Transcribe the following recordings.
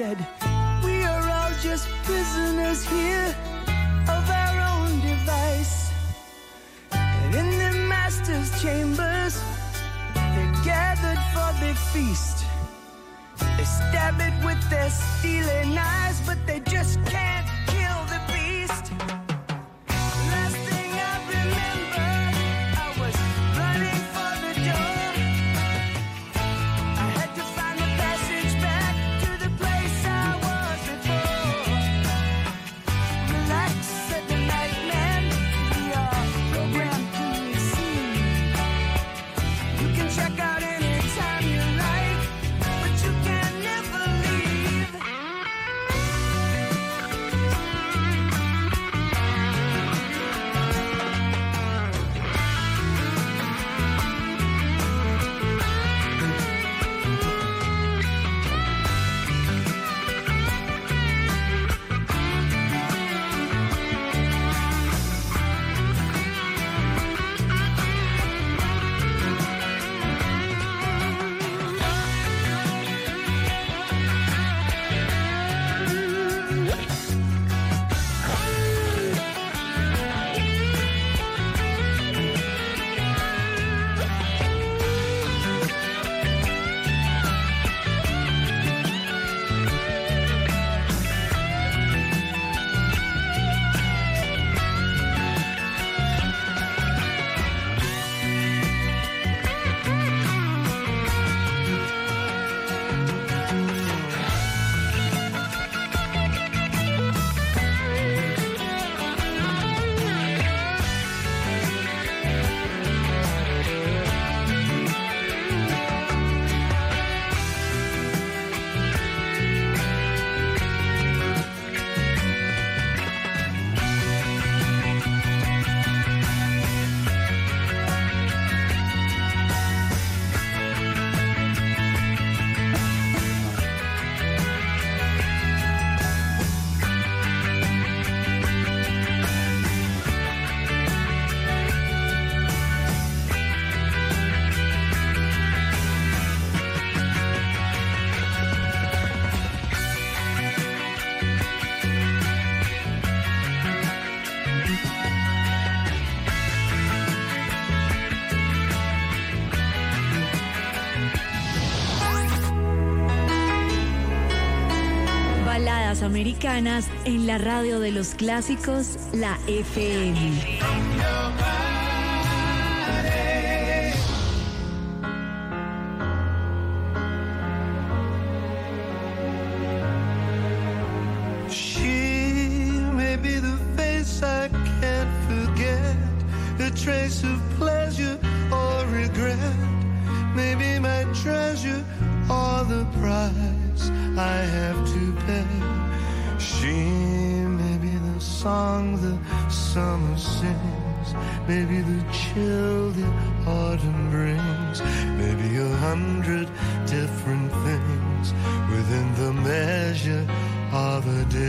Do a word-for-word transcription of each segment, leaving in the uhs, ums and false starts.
said, we are all just prisoners here of our own device. And in the master's chambers, they gathered for the feast. They stab it with their steely knives, but they just can't kill the beast. Last thing I remember, I was running for the door. I had to find the passage back to the place I was before. Relax, said the night man, we are programmed to receive. You can check out anytime you like, but you can never leave. Baladas americanas en la radio de los clásicos, la F M. She may be the face I can't forget, a trace of pleasure or regret, maybe my treasure or the price I have to pay. She may be the song the summer sings, maybe the chill the autumn brings, maybe a hundred different things within the measure of a day.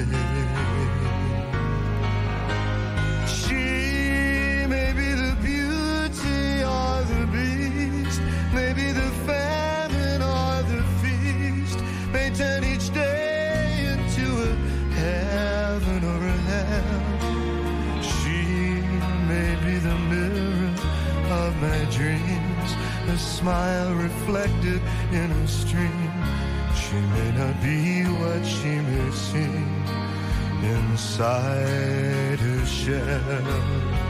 She may be the beauty or the beast, maybe the famine or the feast, may turn each day into a heaven or a hell. She may be the mirror of my dreams, a smile reflected in a stream. She may not be what she may seem inside her shell.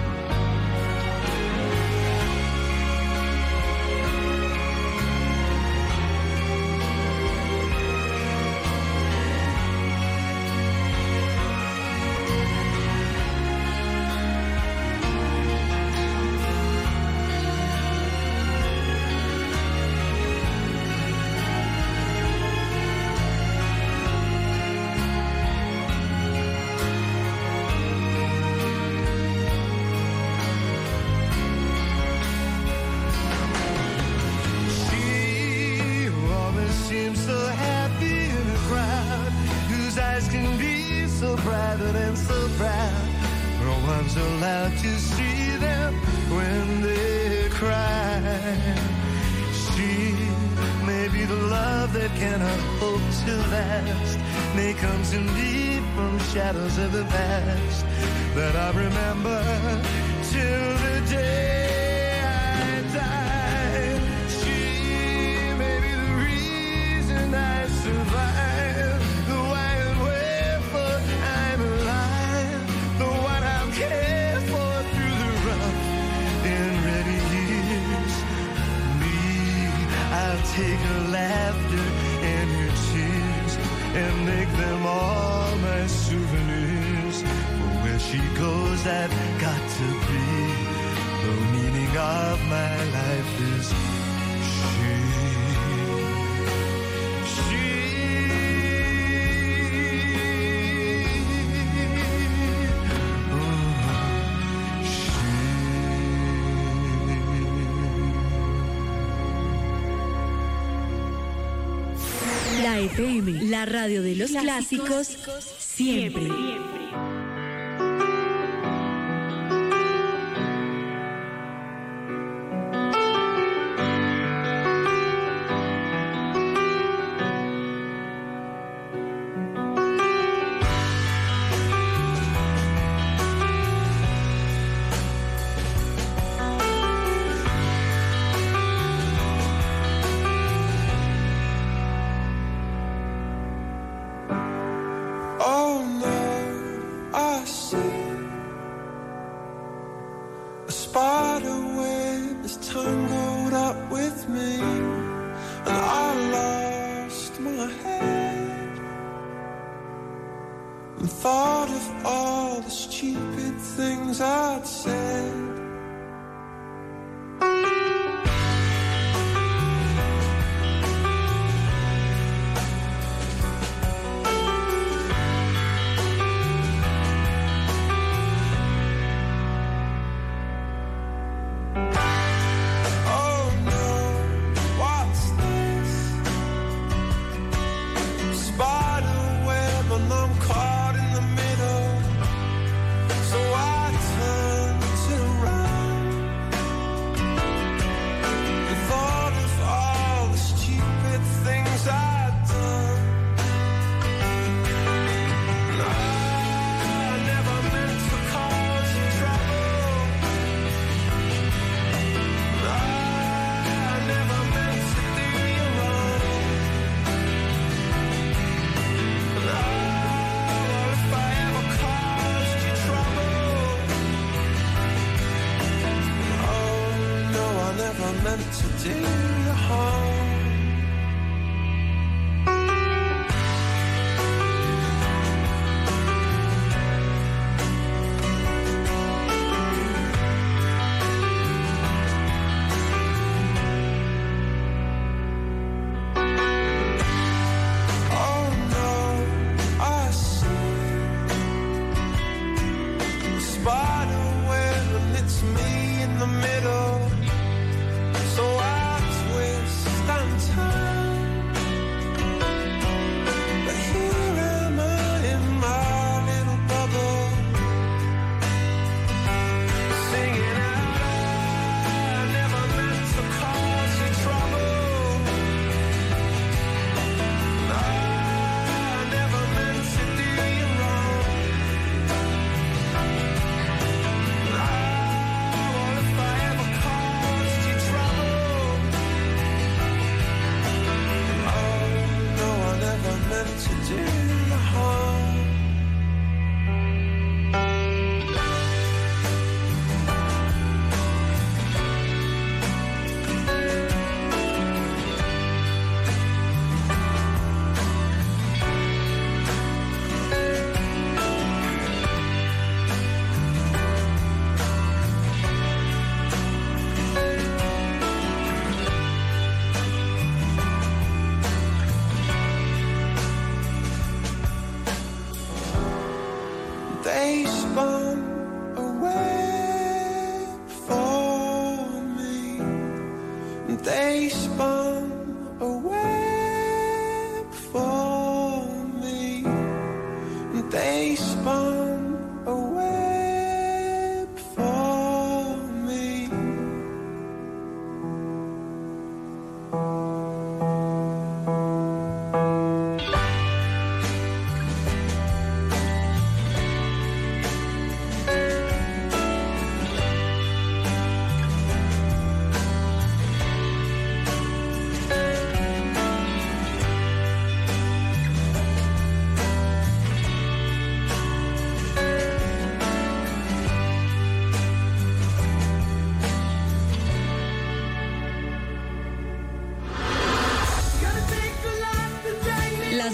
Allowed to see them when they cry. She may be the love that cannot hope to last, may come to me from shadows of the past that I remember till the day I die. She may be the reason I survive, the why and wherefore I'm alive, the one I'll care for through the rough and ready years. Me, I'll take her laughter and her tears and make them all my souvenirs. For where she goes, I've got to be. The meaning of my life is she. She. Oh, she. La F M, la radio de los clásicos, clásicos siempre. siempre.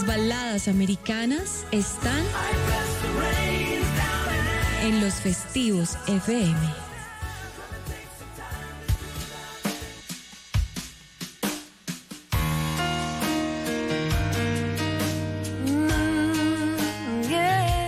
Las baladas americanas están en Los Festivos F M. Mm, yeah,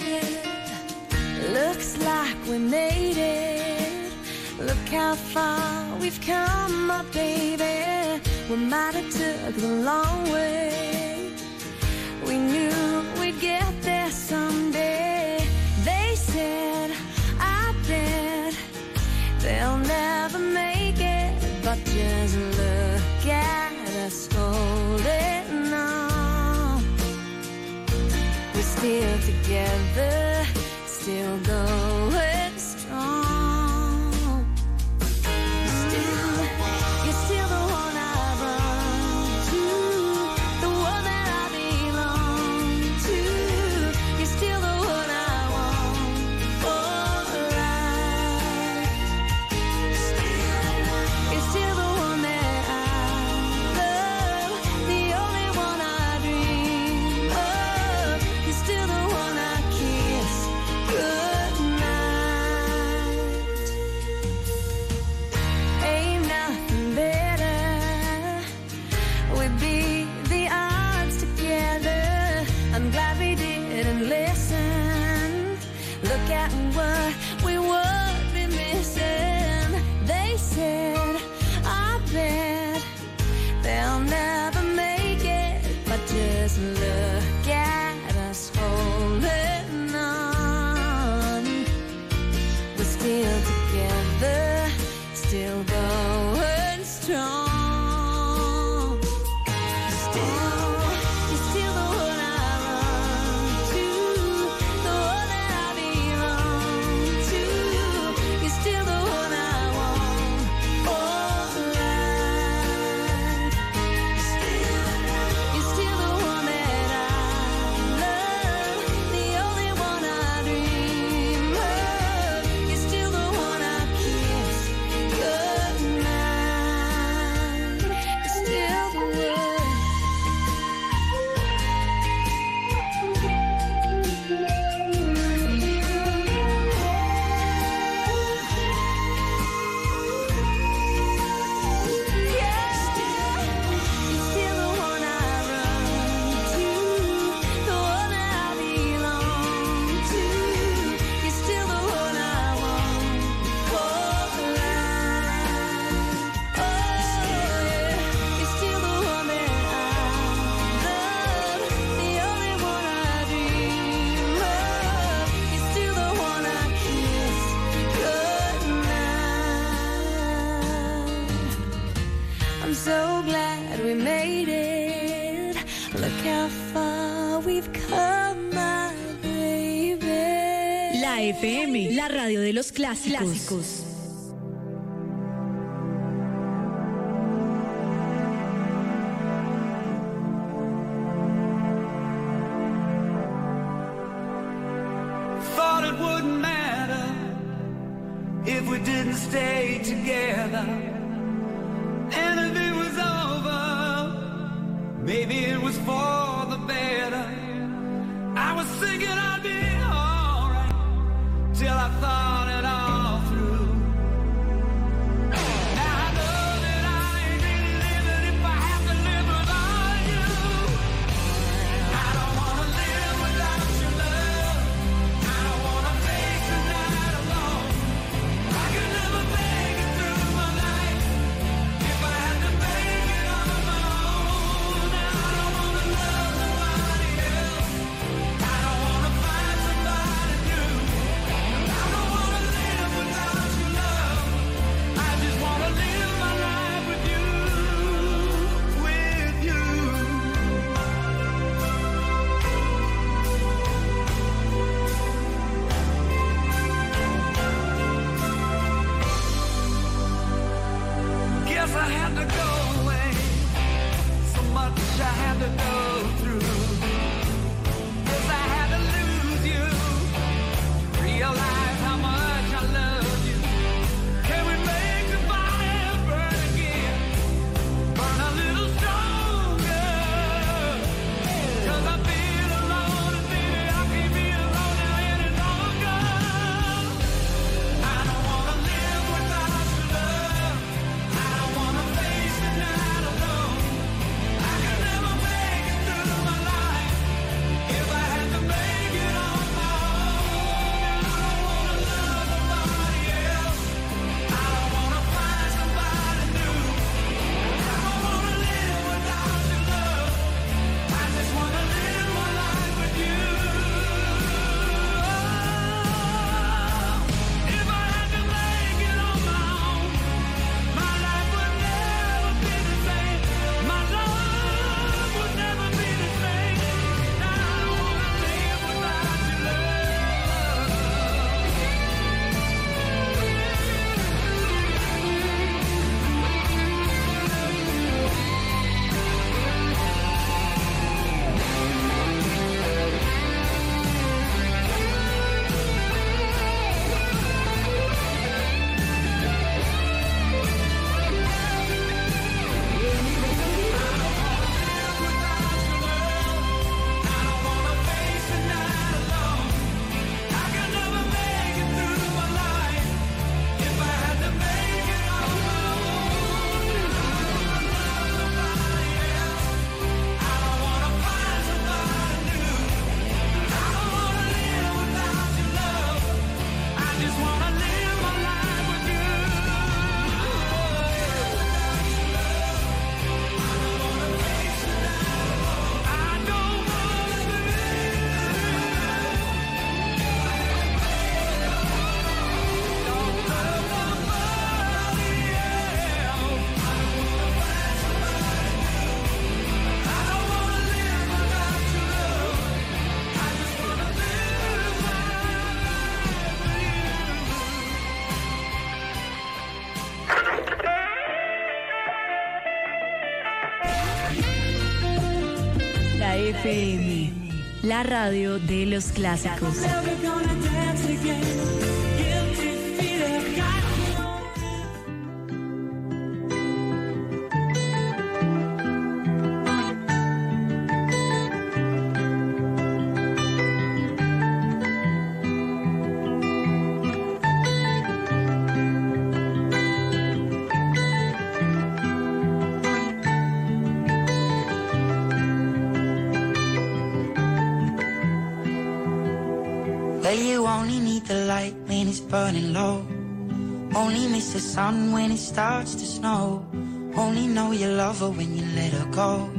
looks like we made it. Look how far we've come, my baby. We might have took the long way. We knew we'd get there someday. They said, I bet they'll never make it, but just look at us holding on. We're still together, still going strong. Still, you're still the one I run to, the one that I belong to. You're still the one I want for life. Still, you're still the one that I love, the only one I dream of. You're still the one I kiss goodnight. Ain't nothing better. We beat the odds together. I'm glad we didn't listen. Look at what we would be missing. They said, I bet they'll never make it, but just look at us holding on. We're still together, still going strong. Still, you're still the one I run to, the one that I belong to. You're still the one I want for life. Still, you're still the one that I love, the only one I dream of. You're still the one I kiss goodnight. You're still the one. Yeah, you're still the one I run to, the one that I belong to. You're still the one I want for life. Oh yeah, you're still the one that I love, the only one I dream of. You're still the one I kiss goodnight. I'm so glad we made it. Look how far we've come, my baby. La F M, la radio de los clásicos. clásicos. Thought it wouldn't matter if we didn't stay together. And if it was over, maybe it was for the better. I was thinking I'd be alright till I thought it all through. Now I know that I ain't really living if I have to live without you. I don't wanna live without your love. I don't wanna face the night alone. I could never make it through my life if I had to make it on my own. Now I don't wanna love nobody else. I don't wanna find somebody new. I don't wanna live without your love. I just wanna live my life with you, with you. Guess I had to go away. So much I had to go through. Guess I had to lose you. Realize how much I love you. Can we make the fire burn again? Burn a little stronger. F M, la radio de los clásicos. Well, you only need the light when it's burning low. Only miss the sun when it starts to snow. Only know you love her when you let her go.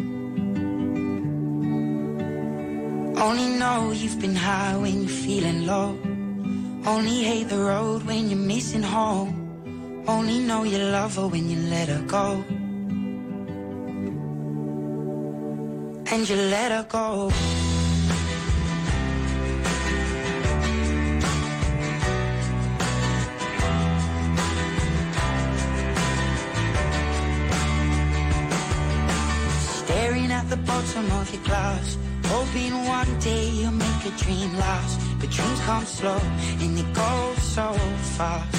Only know you've been high when you're feeling low. Only hate the road when you're missing home. Only know you love her when you let her go. And you let her go. Staring at the bottom of your glass, hoping one day you'll make a dream last. But dreams come slow and they go so fast.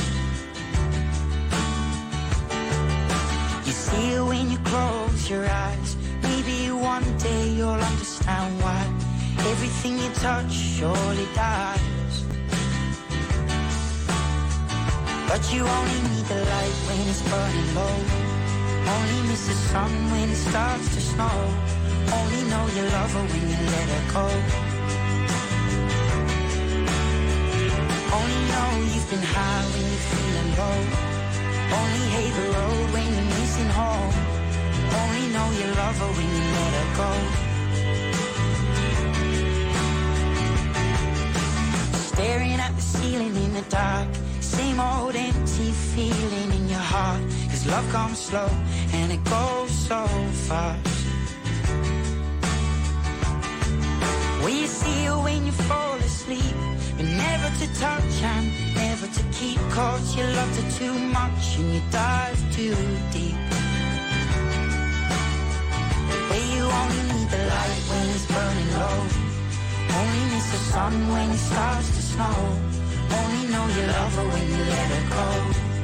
You see it when you close your eyes. Maybe one day you'll understand why everything you touch surely dies. But you only need the light when it's burning low. Only miss the sun when it starts to snow. Only know you love her when you let her go. Only know you've been high when you're feeling low. Only hate the road when you're missing home. Only know you love her when you let her go. Staring at the ceiling in the dark, same old empty feeling in your heart. Cause love comes slow and it goes so fast. Well, you see her when you fall asleep, but never to touch and never to keep. Cause you loved her too much and you dive too deep. Well, you only need the light when it's burning low. Only miss the sun when it starts to snow. Only know you love her when you let her go.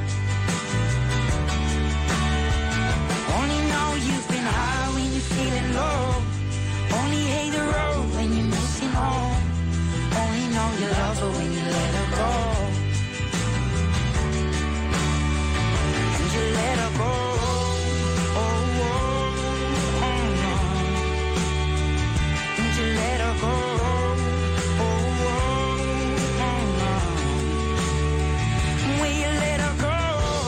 Only know you've been high when you're feeling low. Only hate the road when you're missing home. Only know you love her when you let her go. And you let her go. Oh, oh, oh, no. And you let her go. Oh, oh, oh, no. When you let her go.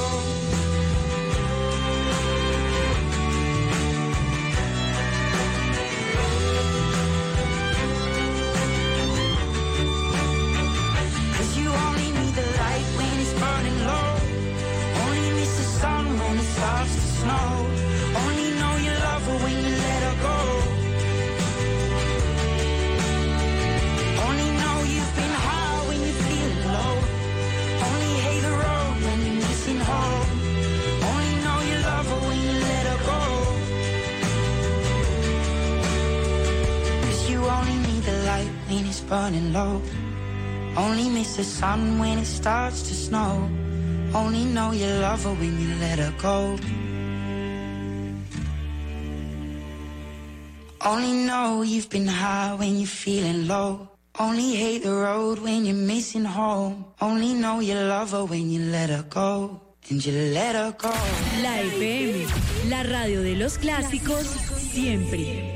Starts to snow. Only know you love her when you let her go. Only know you've been high when you're feeling low. Only hate the road when you're missing home. Only know you love her when you let her go. Cause you only need the light when it's burning low. Only miss the sun when it starts to snow. Only know you love her when you let her go. Only know you've been high when you're feeling low. Only hate the road when you're missing home. Only know you love her when you let her go. And you let her go. La F M, la radio de los clásicos, siempre.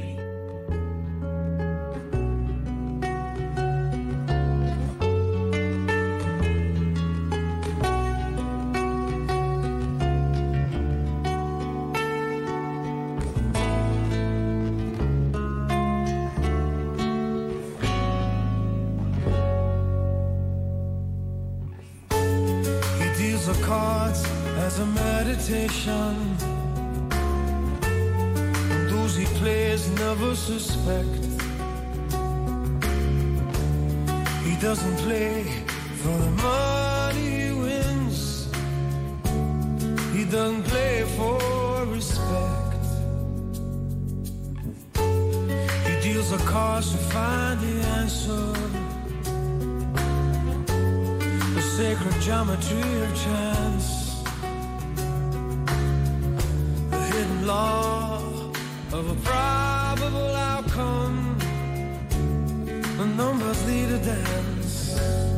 As a meditation, and those he plays never suspect. He doesn't play for the money he wins. He doesn't play for respect. He a cost to find the answer. The sacred geometry of chance, the hidden law of a probable outcome. The numbers lead a dance.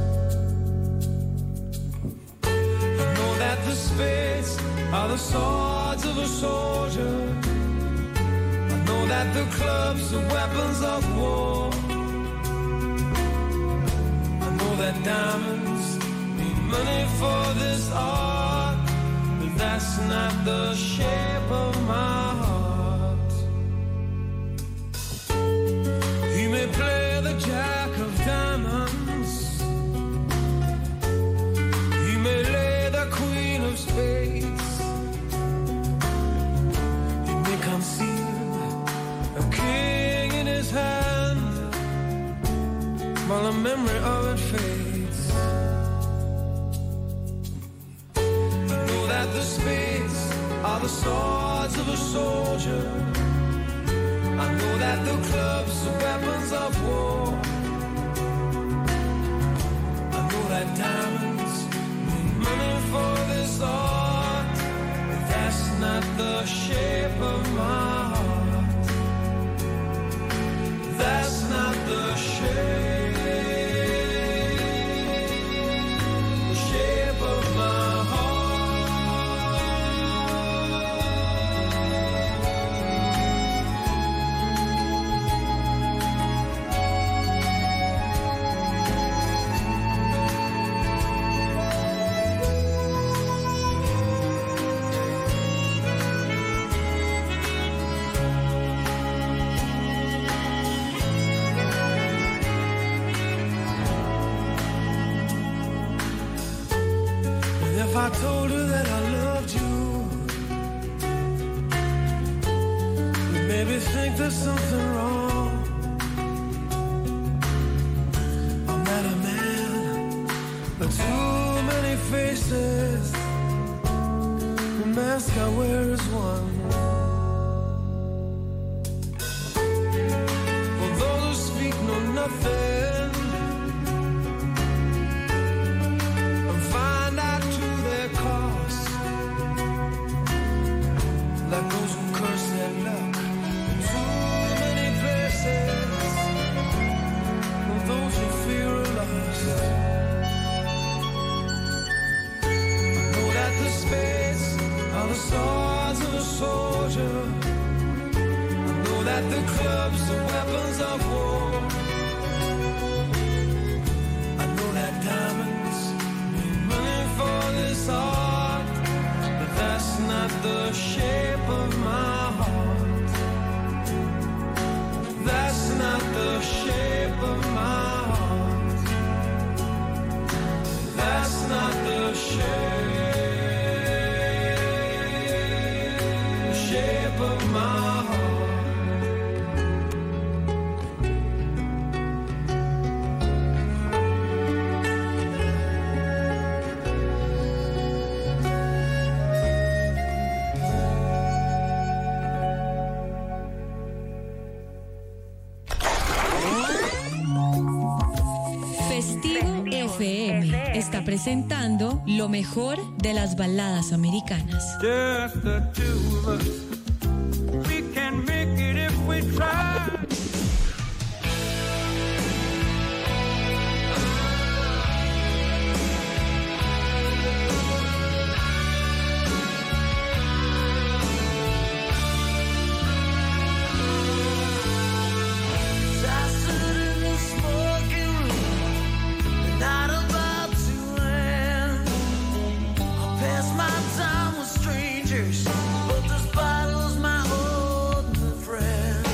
I know that the spades are the swords of a soldier. I know that the clubs are weapons of war. I know that diamonds need money for this art, but that's not the shape of my heart. He may play the jack of diamonds, he may lay the queen of spades, he may conceal a king in his hand while the memory of it fades. I know that the spades are the swords of a soldier. I know that the clubs are weapons of war. I know that diamonds need money for this art, but that's not the shape of my heart. That's not the shape, the shape of my heart. If I told her that I loved you, you'd maybe think there's something wrong. I'm not a man, but too many faces. The mask I wear is one. For those who speak know nothing, like those who curse their luck in too many places, or those who fear a loss. I know that the spades are the swords of a soldier. I know that the clubs are weapons of war. I know that diamonds need money for this art, but that's not the shape of my heart. That's not the shape of my heart. That's not the shape, the shape of my heart. F M está presentando lo mejor de las baladas americanas. Just the two of us. We can make it if we try. But this bottle's my old friend.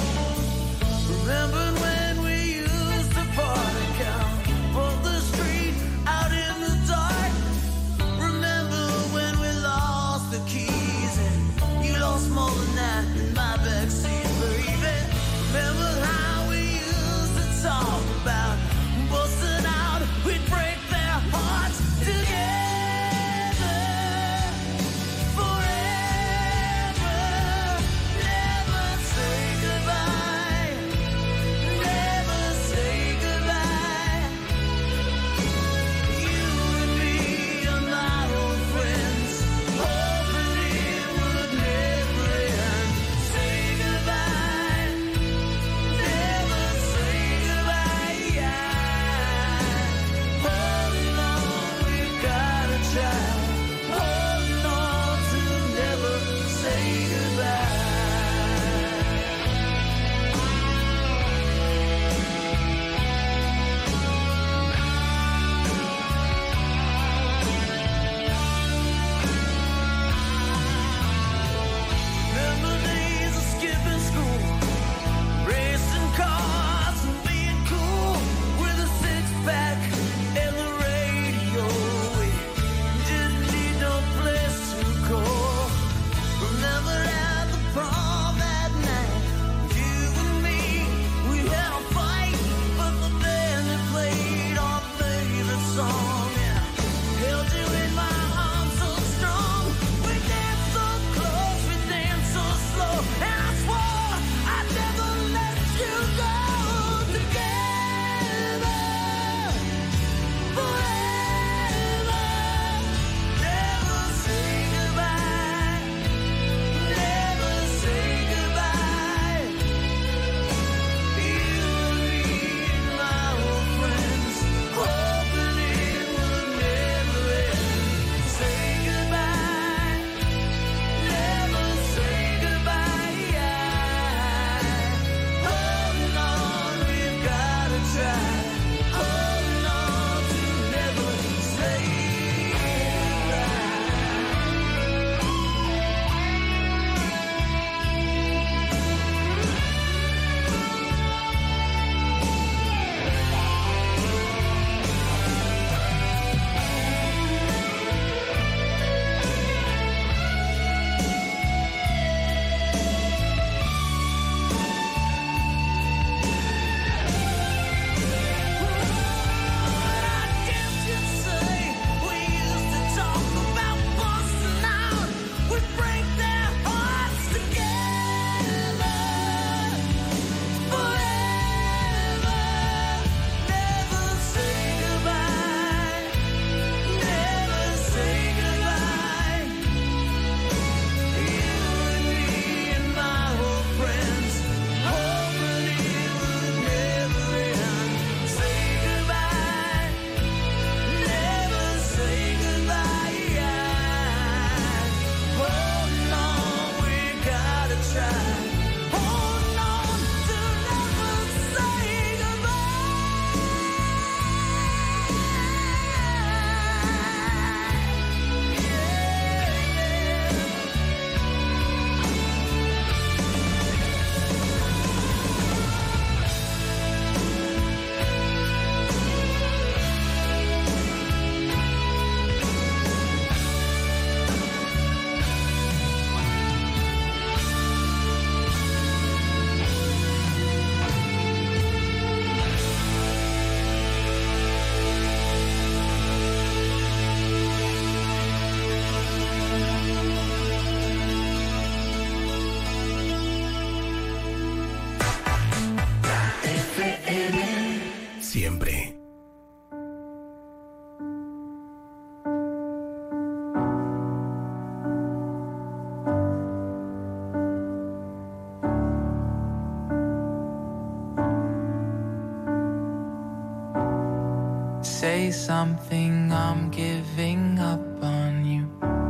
Say something, I'm giving up on you.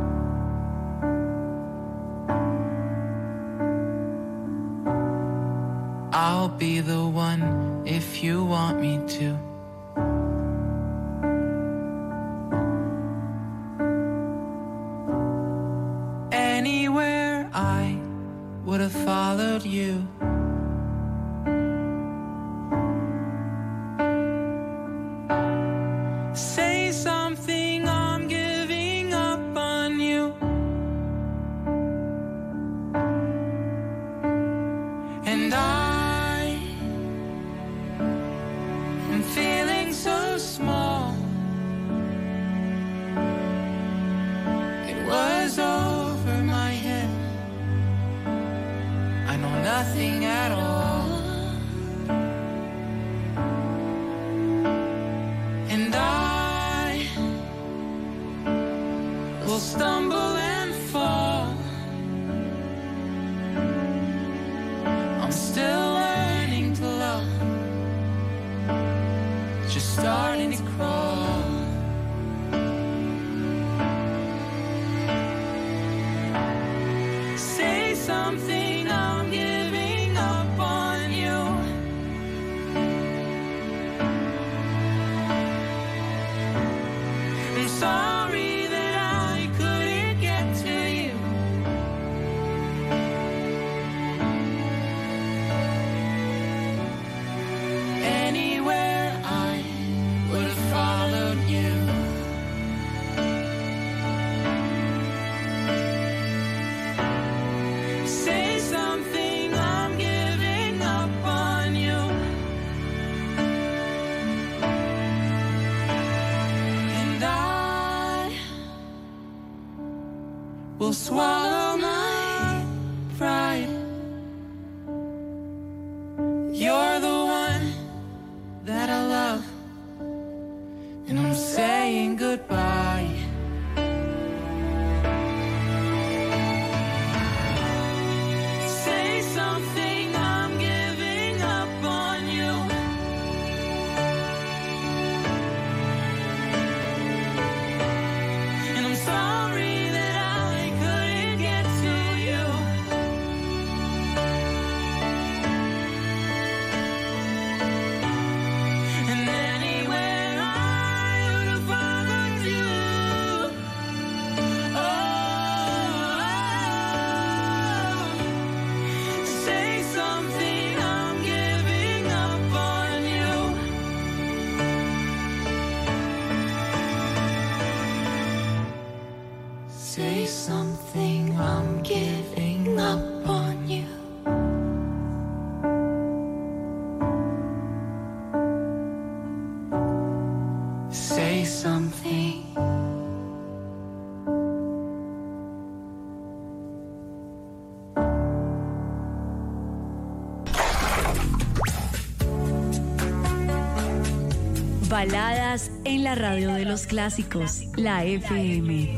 I'll be the one if you want me to. Anywhere I would have followed you. Say something, I'm giving up on you. And I am feeling so small. It was over my head. I know nothing at all. And I will stumble and fall. I'm still learning to love, just starting to crawl. Say something, I'm giving up on you. I'm sorry that I couldn't get to you. Anywhere I would have followed you. Say something, I'm giving up on you. And I will swallow my pride. You're the one that I love, and I'm saying goodbye. Say something, I'm giving up on you. And I'm sorry that I couldn't get to you. And anywhere I would have followed you. Oh, say something, I'm giving up on you. Say something, I'm giving up on you. Say something. Baladas en la radio de los clásicos, la F M.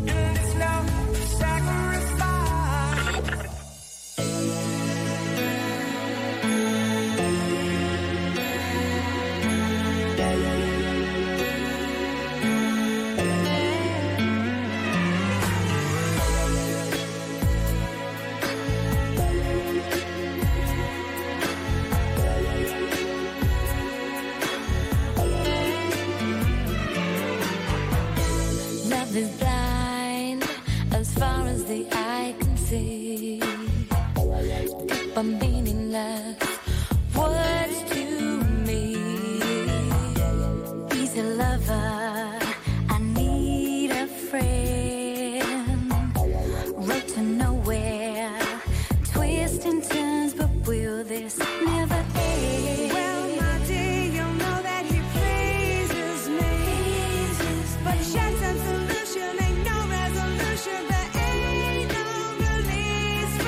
Love is blind as far as the eye can see. Deep and meaningless words to me. He's a lover, I need a friend. Road to nowhere, twists and turns, but will this never end? Well, my dear, you know that he pleases me, but chance and solution ain't no resolution. There ain't no release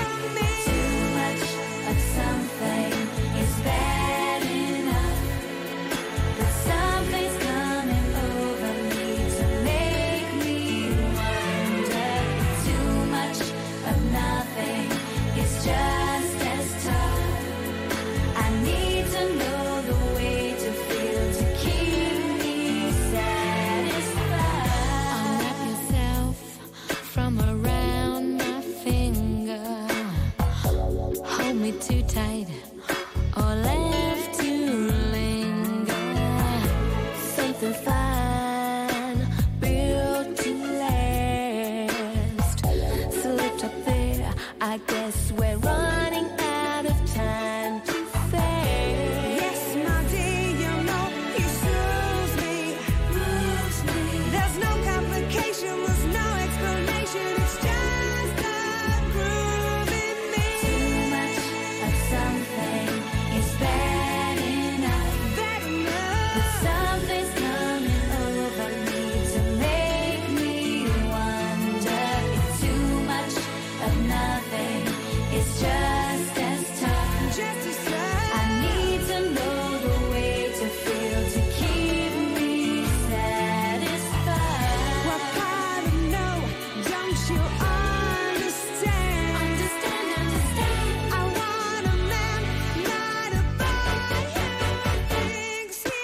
I guess we're running out of time to fail. Yes, my dear, you know you soothe me. Moves me. There's no complication, there's no explanation. It's just a groove in me. Too much of something is bad enough. Bad enough. But something's coming over me to make me wonder if too much of nothing is just as tough. Just as tough. I need to know the way to feel to keep me satisfied. Well, part of no, don't you understand? Understand, understand. I want a man, not a boy who thinks he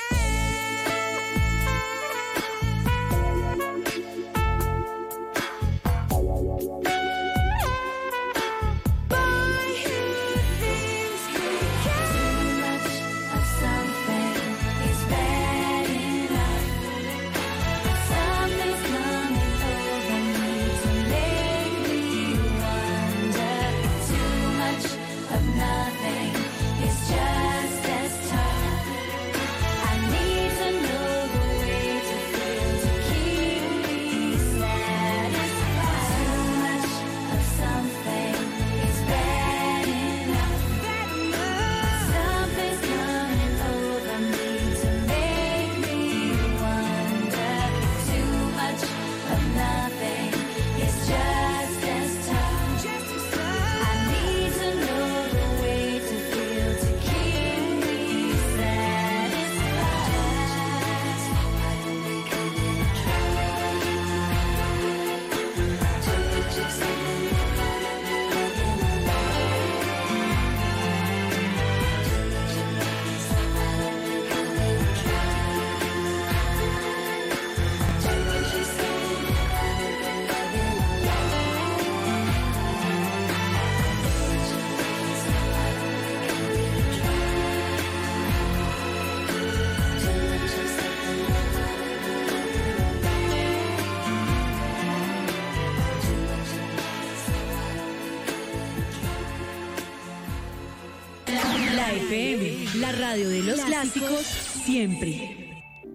can. Boy who thinks he can. Too much of something is bad enough. Something's coming over me to make me wonder if too much of nothing is just as tough. I need to know the way to feel to keep me satisfied. Too much of something is bad enough. Bad enough. Something's coming over me to make me wonder if too much of nothing is just as tough. Just as I tough. need to know the way to feel to keep me La F M, la radio de los clásicos, siempre.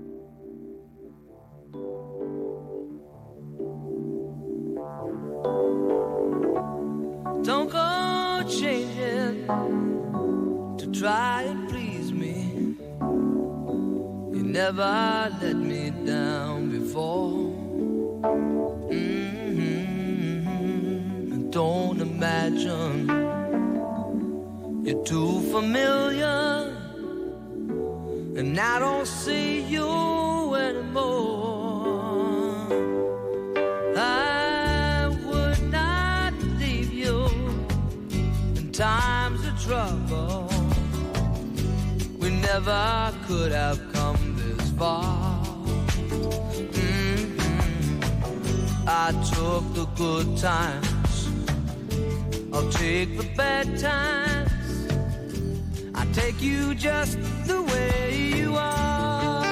Don't go changing to try and please me. You never let me down before. Mm-hmm. Don't imagine you're too familiar, and I don't see you anymore. I would not leave you in times of trouble. We never could have come this far. Mm-hmm. I took the good times, I'll take the bad times. I take you just the way you are.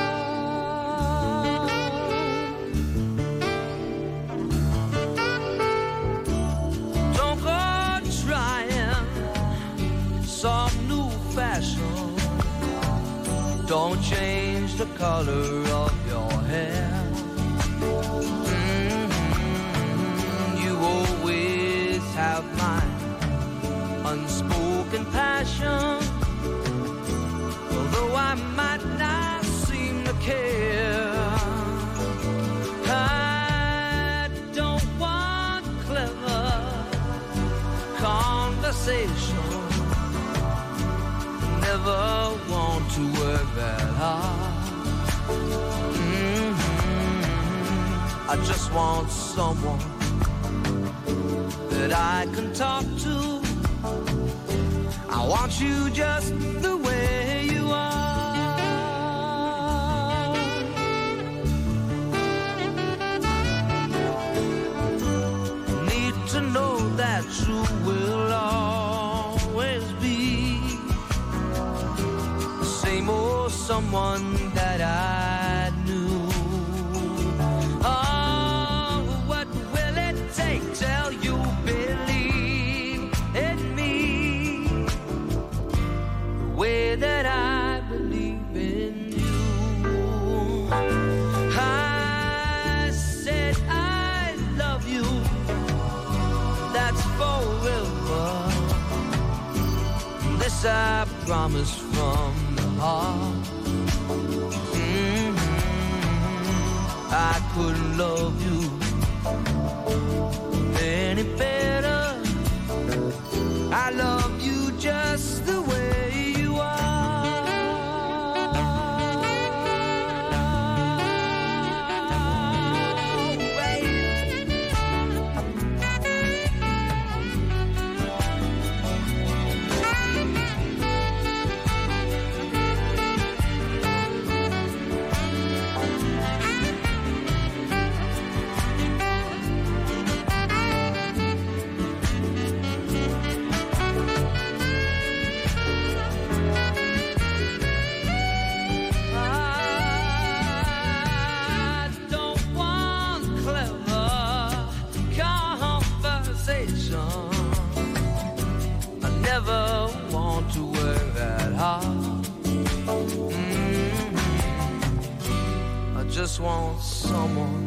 Don't go trying some new fashion. Don't change the color of your hair. Mm-hmm. You always have my unspoken passion. Although I might not seem to care, I don't want clever conversation. Never want to work that hard. Mm-hmm. I just want someone that I can talk to. I want you just the way you are. Need to know that you will always be the same old someone that I knew. Oh, what will it take till you believe Yes, I promise from the heart. Mm-hmm. I couldn't love you any better. I love you just the way you are. Just want someone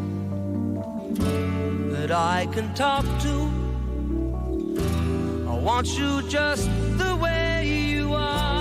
that I can talk to. I want you just the way you are.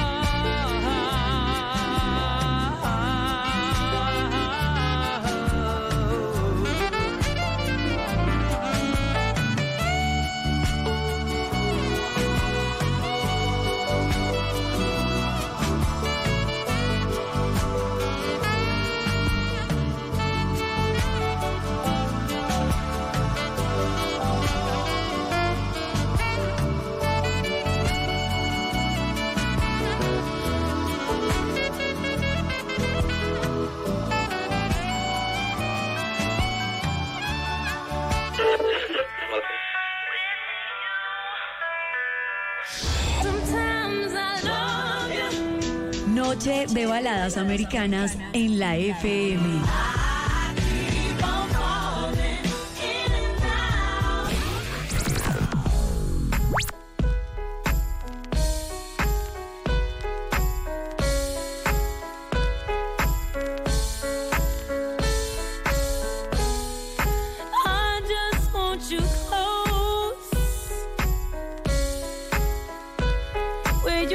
Noche de baladas americanas en la F M.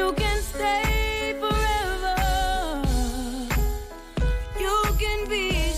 Be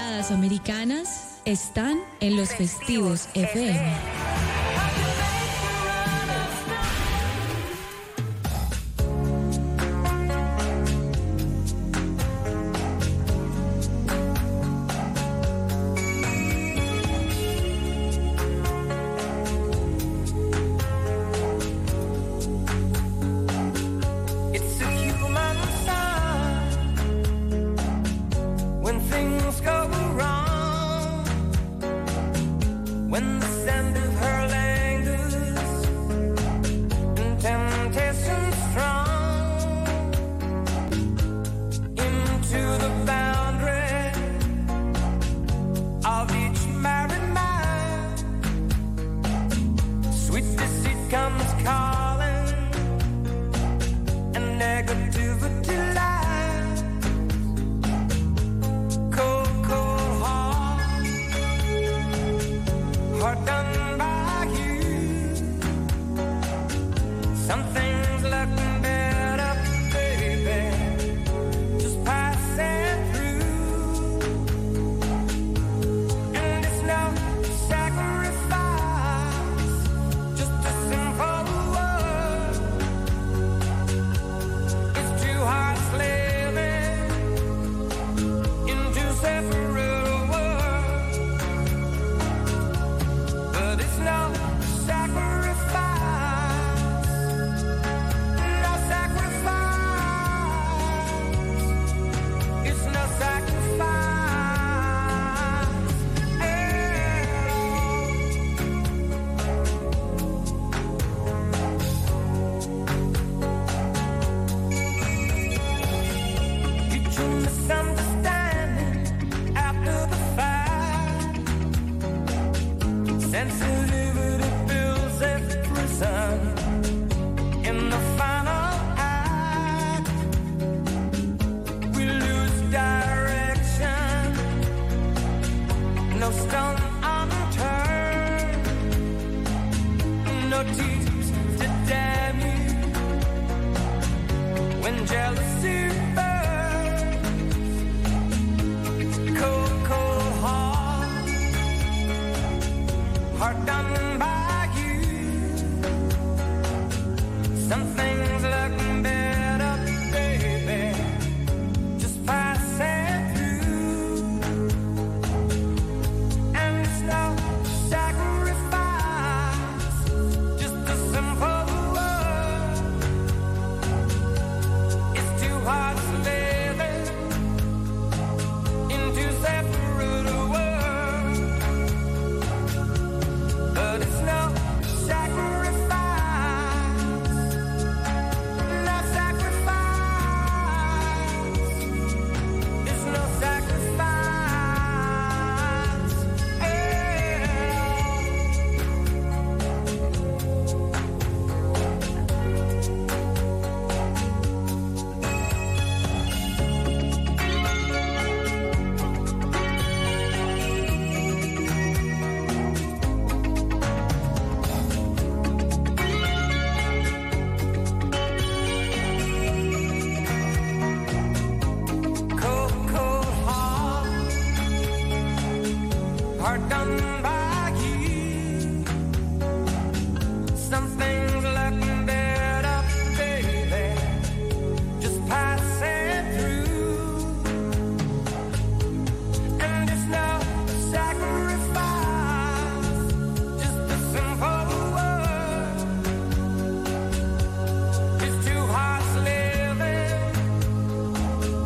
baladas americanas están en los Festivos F M.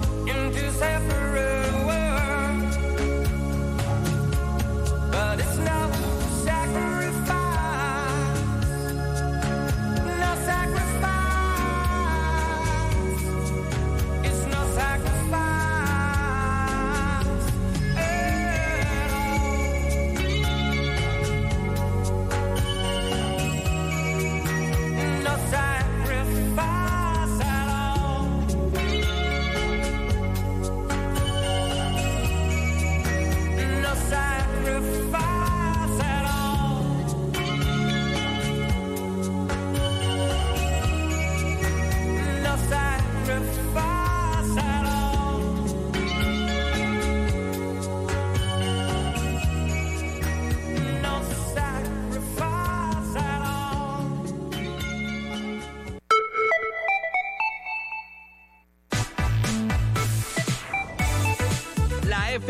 It's not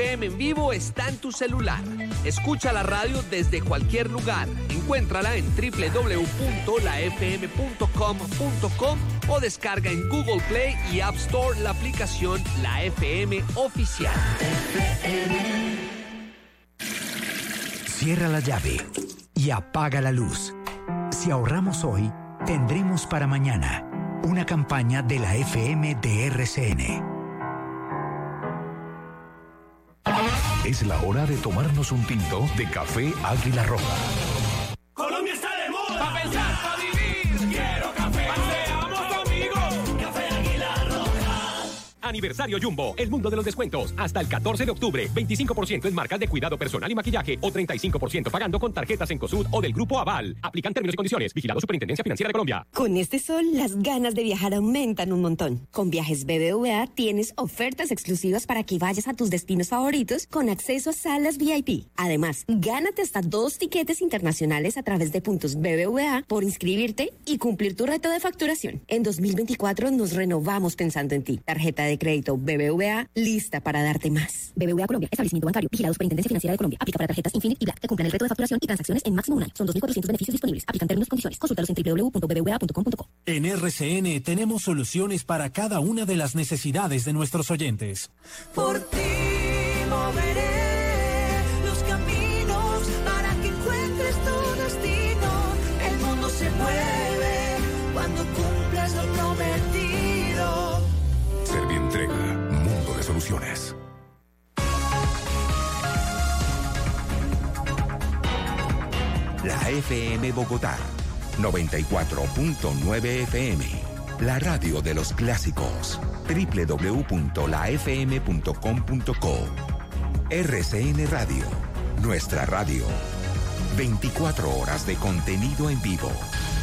F M en vivo está en tu celular. Escucha la radio desde cualquier lugar. Encuéntrala en doble u doble u doble u punto la f m punto com punto com o descarga en Google Play y App Store la aplicación La F M Oficial. Cierra la llave y apaga la luz. Si ahorramos hoy, tendremos para mañana. Una campaña de la F M de R C N. Es la hora de tomarnos un tinto de café Águila Roja. Colombia está de moda. Pa' pensar, pa' vivir. Quiero café. Paseamos conmigo. Café Águila Roja. Aniversario Jumbo, el mundo de los descuentos. Hasta el catorce de octubre, veinticinco por ciento en marcas de cuidado personal y maquillaje o treinta y cinco por ciento pagando con tarjetas Encosud o del Grupo Aval. Aplican términos y condiciones. Vigilado Superintendencia Financiera de Colombia. Con este sol, las ganas de viajar aumentan un montón. Con Viajes B B V A tienes ofertas exclusivas para que vayas a tus destinos favoritos con acceso a salas V I P. Además, gánate hasta dos tiquetes internacionales a través de puntos B B V A por inscribirte y cumplir tu reto de facturación. En dos mil veinticuatro nos renovamos pensando en ti. Tarjeta de crédito B B V A lista para darte más. B B V A Colombia, establecimiento bancario, vigilado Superintendencia Financiera de Colombia. Aplica para tarjetas Infinite y Black que cumplan el reto de facturación y transacciones en máximo un año. Son dos mil cuatrocientos beneficios disponibles. Aplican términos y condiciones. Consúltalos en doble u doble u doble u punto b b v a punto com punto co. En R C N tenemos soluciones para cada una de las necesidades de nuestros oyentes. Por ti moveré los caminos para que encuentres tu destino. El mundo se mueve cuando cumplas lo prometido. Servientrega, mundo de soluciones. La F M Bogotá, noventa y cuatro punto nueve F M. La radio de los clásicos. doble u doble u doble u punto la f m punto com punto co. R C N Radio, nuestra radio. veinticuatro horas de contenido en vivo.